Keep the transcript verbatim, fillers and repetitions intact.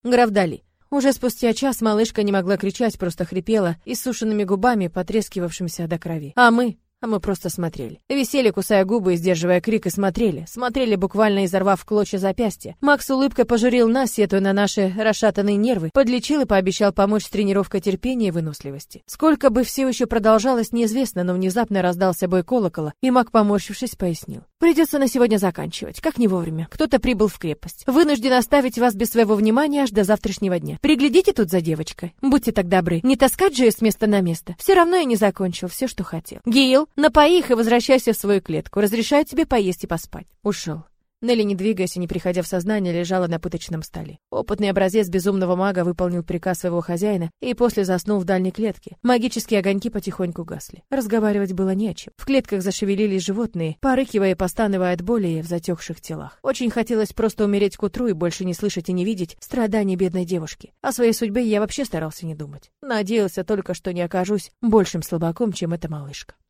Граф Дали. Уже спустя час малышка не могла кричать, просто хрипела, иссушенными губами, потрескивавшимся до крови. А мы... А мы просто смотрели. Висели, кусая губы и сдерживая крик, и смотрели. Смотрели, буквально изорвав в клочья запястья. Макс улыбкой пожурил нас, сетуя на наши расшатанные нервы, подлечил и пообещал помочь с тренировкой терпения и выносливости. Сколько бы все еще продолжалось, неизвестно, но внезапно раздался бой колокола, и Мак, поморщившись, пояснил. Придется на сегодня заканчивать, как не вовремя. Кто-то прибыл в крепость. Вынужден оставить вас без своего внимания аж до завтрашнего дня. Приглядите тут за девочкой. Будьте так добры, не таскать же ее с места на место. Все равно я не закончил все, что хотел. Гейл, напои их и возвращайся в свою клетку. Разрешаю тебе поесть и поспать. Ушел. Нелли, не двигаясь и не приходя в сознание, лежала на пыточном столе. Опытный образец безумного мага выполнил приказ своего хозяина и после заснул в дальней клетке. Магические огоньки потихоньку гасли. Разговаривать было не о чем. В клетках зашевелились животные, порыкивая и постановая от боли в затекших телах. Очень хотелось просто умереть к утру и больше не слышать и не видеть страданий бедной девушки. О своей судьбе я вообще старался не думать. Надеялся только, что не окажусь большим слабаком, чем эта малышка.